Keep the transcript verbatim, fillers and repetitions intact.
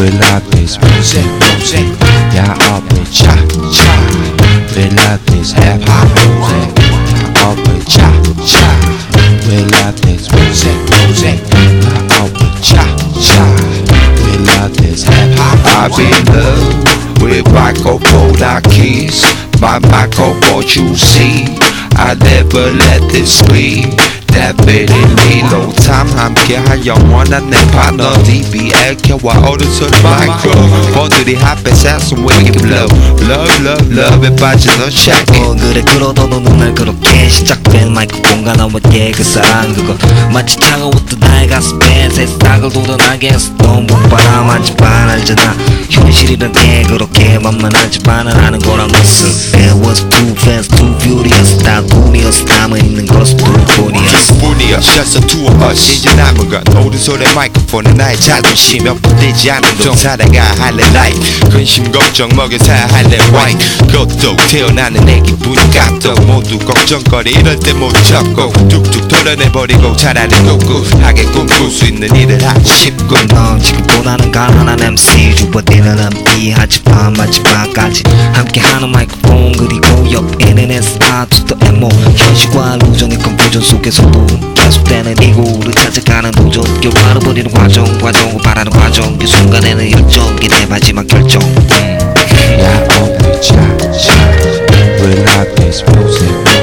We love this music, music. Yeah, up with cha cha. We love this hip hop music. Yeah, up with cha cha. We love this music, music. Yeah, up with cha cha. We love this hip hop. I've been in love with Michael Polakis. My Michael, what you see, I never let this be. That bit in me, long time 함께한 영원한 내 partner 디비엘 켜와 어른소리 마이크로 번들이 핫배사 some wicked love love love love에 빠진 너 shake 어 그래 그러던 어느 날 그렇게 시작된 마이크폰과 나와의 그 사랑 그건 마치 차가웠던 나의 가슴에 새싹을 돋아나게 했었던 봄바람 하지만 알잖아 현실이란 게 그렇게 만만하지만은 않은 거란 것은 It was too fast too furious 다 꿈이었어 남아있는 것은 둘뿐이었어 뿐이야 Just the two of us 이제 남은 건 오른손에 마이크폰은 나의 자존심 몇번되지 않은 동 살아가 할래 life 근심 걱정 먹여 살아야 할래 wine 겉도 태어나는 내 기분이 깜떡 모두 걱정거리 이럴 때 못 참고 툭툭 털어내버리고 차라리 꿋꿋하게 꿈꿀 수 있는 일을 하고 싶군 넌 지금보다는 가난한 엠씨 주버디는 엠피 하지만 마지막까지 함께하는 마이크폰 그리고 옆 인터넷 아투더 엠모 현실과 루전의 컨퓨전 속에서도 계속되는 이고를 찾아가는 도전 결과를 버리는 과정 과정을 바라는 과정 이 순간에는 열정이 내 마지막 결정 Yeah, up with cha cha. We love this music.